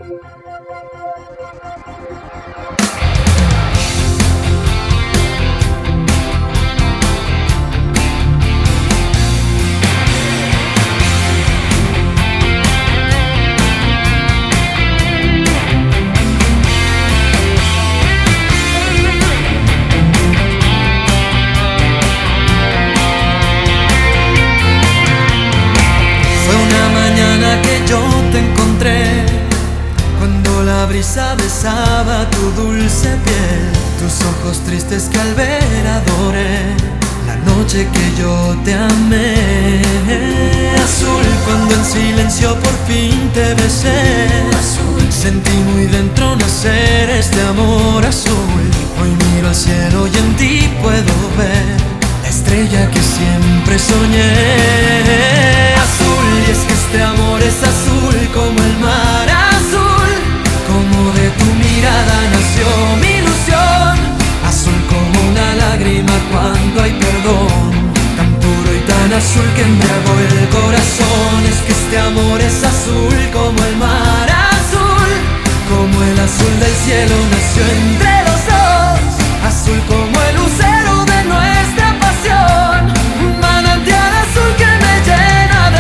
La brisa besaba tu dulce piel, tus ojos tristes que al ver adoré, la noche que yo te amé. Azul, cuando en silencio por fin te besé, azul, sentí muy dentro nacer este amor azul. Hoy miro al cielo y en ti puedo ver la estrella que siempre soñé. Azul, y es que este amor es azul como el mar azul, como de tu mirada nació mi ilusión. Azul como una lágrima cuando hay perdón, tan puro y tan azul que embriagó el corazón. Es que este amor es azul como el mar azul, como el azul del cielo nació entre los dos. Azul como el lucero de nuestra pasión, un manantial azul que me llena de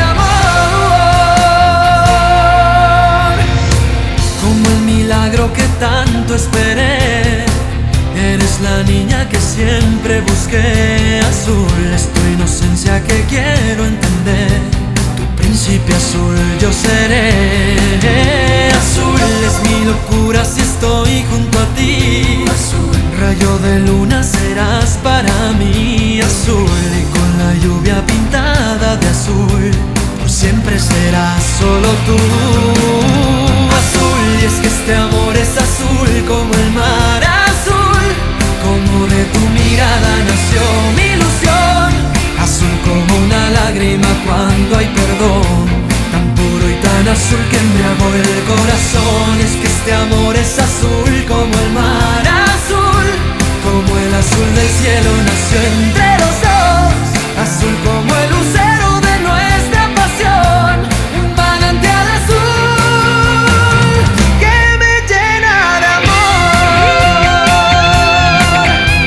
amor. Como el milagro que tanto esperé, eres la niña que siempre busqué. Azul es tu inocencia que quiero entender, tu príncipe azul yo seré. Azul es mi locura si estoy junto a ti, azul, rayo de luna serás para mí. Azul, y con la lluvia pintada de azul, por siempre serás solo tú. Azul, y es que este amor es azul como el mar azul, como de tu mirada nació mi ilusión. Azul como una lágrima cuando hay perdón, tan puro y tan azul que embriagó el corazón. Es que este amor es azul como el mar azul, como el azul del cielo nació entre los dos. Azul como el lucero de nuestra pasión, un manantial azul que me llena de amor.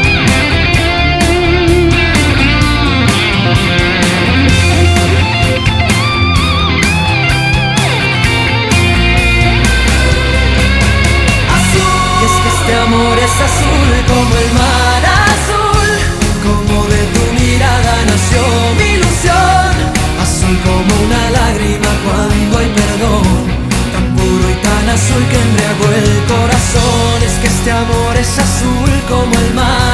Azul, y es que este amor es azul como el mar azul, como de tu mirada nació mi ilusión. Azul como una lágrima cuando hay perdón, tan puro y tan azul que embriagó el corazón. Es que este amor es azul como el mar